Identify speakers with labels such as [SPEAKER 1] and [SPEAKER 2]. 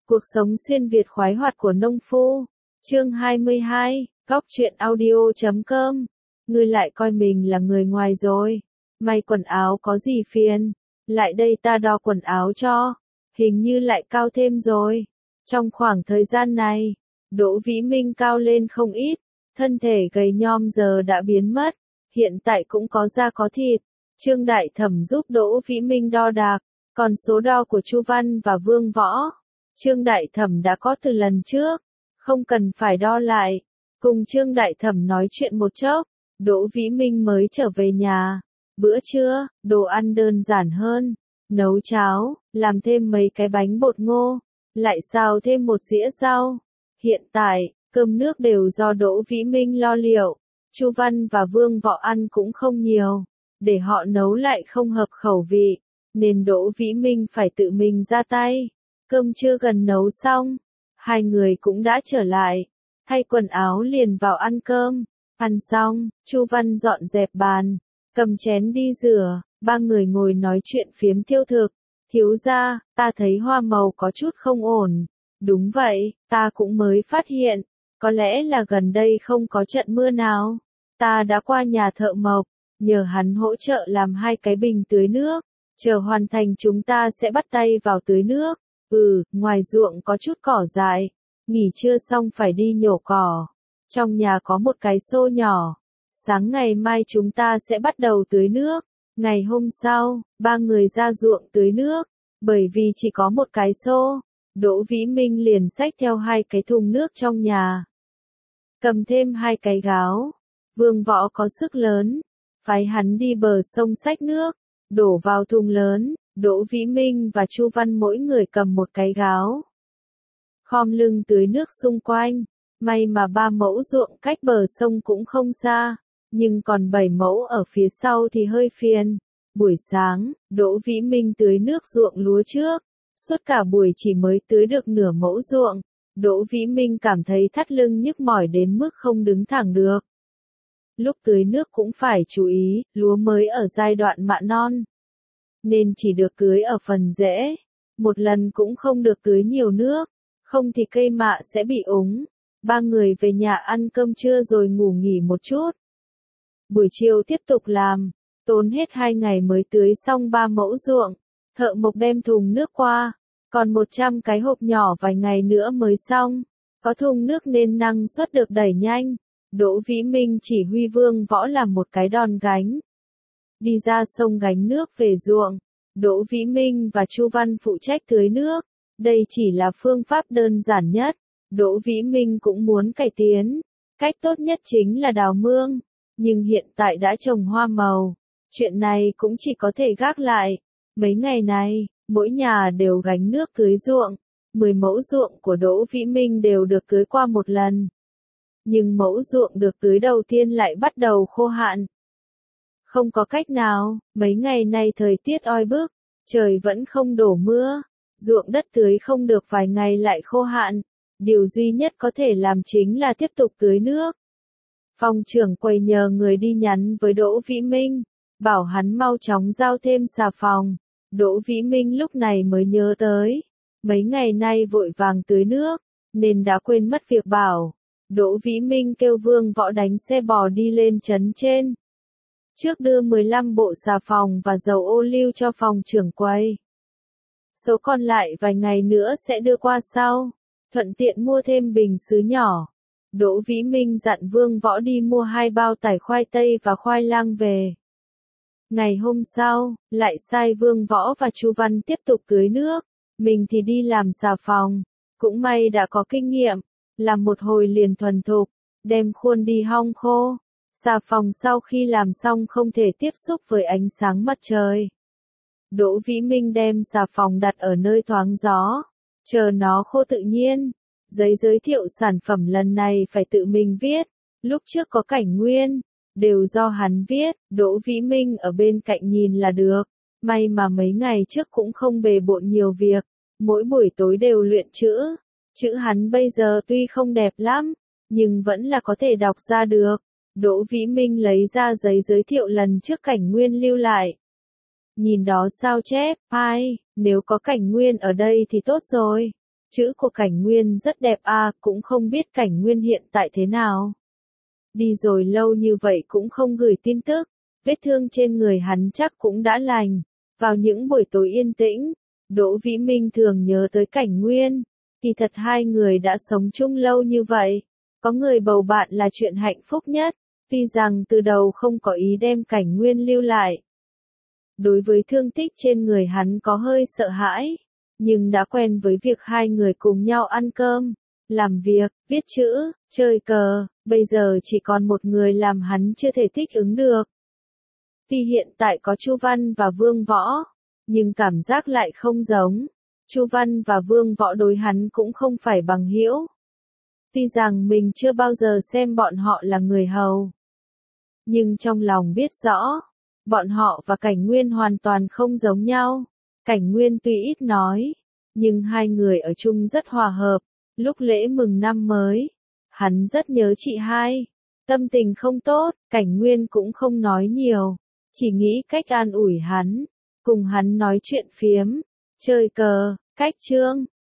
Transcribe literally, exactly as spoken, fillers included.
[SPEAKER 1] Cuộc sống xuyên Việt khoái hoạt của nông phu. Chương hai mươi hai, góc truyện audio chấm com. Ngươi lại coi mình là người ngoài rồi. May quần áo có gì phiền? Lại đây ta đo quần áo cho. Hình như lại cao thêm rồi. Trong khoảng thời gian này, Đỗ Vĩ Minh cao lên không ít. Thân thể gầy nhom giờ đã biến mất. Hiện tại cũng có da có thịt. Trương Đại Thẩm giúp Đỗ Vĩ Minh đo đạc. Còn số đo của Chu Văn và Vương Võ, Trương Đại Thẩm đã có từ lần trước, không cần phải đo lại. Cùng Trương Đại Thẩm nói chuyện một chốc, Đỗ Vĩ Minh mới trở về nhà. Bữa trưa, đồ ăn đơn giản hơn, nấu cháo, làm thêm mấy cái bánh bột ngô, lại xào thêm một dĩa rau. Hiện tại, cơm nước đều do Đỗ Vĩ Minh lo liệu. Chu Văn và Vương Võ ăn cũng không nhiều, để họ nấu lại không hợp khẩu vị, nên Đỗ Vĩ Minh phải tự mình ra tay. Cơm trưa gần nấu xong, hai người cũng đã trở lại, thay quần áo liền vào ăn cơm. Ăn xong, Chu Văn dọn dẹp bàn, cầm chén đi rửa, ba người ngồi nói chuyện phiếm thiêu thực. Thiếu gia, ta thấy hoa màu có chút không ổn. Đúng vậy, ta cũng mới phát hiện, có lẽ là gần đây không có trận mưa nào. Ta đã qua nhà thợ mộc, nhờ hắn hỗ trợ làm hai cái bình tưới nước, chờ hoàn thành chúng ta sẽ bắt tay vào tưới nước. Ừ, ngoài ruộng có chút cỏ dại, nghỉ trưa xong phải đi nhổ cỏ. Trong nhà có một cái xô nhỏ, sáng ngày mai chúng ta sẽ bắt đầu tưới nước. Ngày hôm sau, ba người ra ruộng tưới nước, bởi vì chỉ có một cái xô, Đỗ Vĩ Minh liền xách theo hai cái thùng nước trong nhà. Cầm thêm hai cái gáo, Vương Võ có sức lớn, phái hắn đi bờ sông xách nước, đổ vào thùng lớn. Đỗ Vĩ Minh và Chu Văn mỗi người cầm một cái gáo, khom lưng tưới nước xung quanh. May mà ba mẫu ruộng cách bờ sông cũng không xa, nhưng còn bảy mẫu ở phía sau thì hơi phiền. Buổi sáng, Đỗ Vĩ Minh tưới nước ruộng lúa trước, suốt cả buổi chỉ mới tưới được nửa mẫu ruộng. Đỗ Vĩ Minh cảm thấy thắt lưng nhức mỏi đến mức không đứng thẳng được. Lúc tưới nước cũng phải chú ý, lúa mới ở giai đoạn mạ non, nên chỉ được tưới ở phần rễ, một lần cũng không được tưới nhiều nước, không thì cây mạ sẽ bị úng. Ba người về nhà ăn cơm trưa rồi ngủ nghỉ một chút. Buổi chiều tiếp tục làm, tốn hết hai ngày mới tưới xong ba mẫu ruộng. Thợ mộc đem thùng nước qua, còn một trăm cái hộp nhỏ vài ngày nữa mới xong. Có thùng nước nên năng suất được đẩy nhanh. Đỗ Vĩ Minh chỉ huy Vương Võ làm một cái đòn gánh, đi ra sông gánh nước về ruộng. Đỗ Vĩ Minh và Chu Văn phụ trách tưới nước. Đây chỉ là phương pháp đơn giản nhất. Đỗ Vĩ Minh cũng muốn cải tiến. Cách tốt nhất chính là đào mương. Nhưng hiện tại đã trồng hoa màu, chuyện này cũng chỉ có thể gác lại. Mấy ngày này, mỗi nhà đều gánh nước tưới ruộng. Mười mẫu ruộng của Đỗ Vĩ Minh đều được tưới qua một lần. Nhưng mẫu ruộng được tưới đầu tiên lại bắt đầu khô hạn. Không có cách nào, mấy ngày nay thời tiết oi bức, trời vẫn không đổ mưa, ruộng đất tưới không được vài ngày lại khô hạn. Điều duy nhất có thể làm chính là tiếp tục tưới nước. Phòng trưởng quầy nhờ người đi nhắn với Đỗ Vĩ Minh, bảo hắn mau chóng giao thêm xà phòng. Đỗ Vĩ Minh lúc này mới nhớ tới, mấy ngày nay vội vàng tưới nước, nên đã quên mất việc bảo. Đỗ Vĩ Minh kêu Vương Võ đánh xe bò đi lên trấn trên. Trước đưa mười lăm bộ xà phòng và dầu ô liu cho phòng trưởng quầy. Số còn lại vài ngày nữa sẽ đưa qua sau, thuận tiện mua thêm bình sứ nhỏ. Đỗ Vĩ Minh dặn Vương Võ đi mua hai bao tải khoai tây và khoai lang về. Ngày hôm sau, lại sai Vương Võ và Chu Văn tiếp tục tưới nước, mình thì đi làm xà phòng. Cũng may đã có kinh nghiệm, làm một hồi liền thuần thục, đem khuôn đi hong khô. Xà phòng sau khi làm xong không thể tiếp xúc với ánh sáng mặt trời. Đỗ Vĩ Minh đem xà phòng đặt ở nơi thoáng gió, chờ nó khô tự nhiên. Giấy giới thiệu sản phẩm lần này phải tự mình viết, lúc trước có Cảnh Nguyên, đều do hắn viết. Đỗ Vĩ Minh ở bên cạnh nhìn là được. May mà mấy ngày trước cũng không bề bộn nhiều việc, mỗi buổi tối đều luyện chữ. Chữ hắn bây giờ tuy không đẹp lắm, nhưng vẫn là có thể đọc ra được. Đỗ Vĩ Minh lấy ra giấy giới thiệu lần trước Cảnh Nguyên lưu lại. Nhìn đó sao chép, ai, nếu có Cảnh Nguyên ở đây thì tốt rồi. Chữ của Cảnh Nguyên rất đẹp à, cũng không biết Cảnh Nguyên hiện tại thế nào. Đi rồi lâu như vậy cũng không gửi tin tức, vết thương trên người hắn chắc cũng đã lành. Vào những buổi tối yên tĩnh, Đỗ Vĩ Minh thường nhớ tới Cảnh Nguyên. Kỳ thật hai người đã sống chung lâu như vậy, có người bầu bạn là chuyện hạnh phúc nhất, tuy rằng từ đầu không có ý đem Cảnh Nguyên lưu lại. Đối với thương tích trên người hắn có hơi sợ hãi, nhưng đã quen với việc hai người cùng nhau ăn cơm, làm việc, viết chữ, chơi cờ, bây giờ chỉ còn một người làm hắn chưa thể thích ứng được. Tuy hiện tại có Chu Văn và Vương Võ, nhưng cảm giác lại không giống. Chu Văn và Vương Võ đối hắn cũng không phải bằng hữu. Tuy rằng mình chưa bao giờ xem bọn họ là người hầu, nhưng trong lòng biết rõ, bọn họ và Cảnh Nguyên hoàn toàn không giống nhau. Cảnh Nguyên tuy ít nói, nhưng hai người ở chung rất hòa hợp. Lúc lễ mừng năm mới, hắn rất nhớ chị hai. Tâm tình không tốt, Cảnh Nguyên cũng không nói nhiều, chỉ nghĩ cách an ủi hắn, cùng hắn nói chuyện phiếm, chơi cờ, cách chương.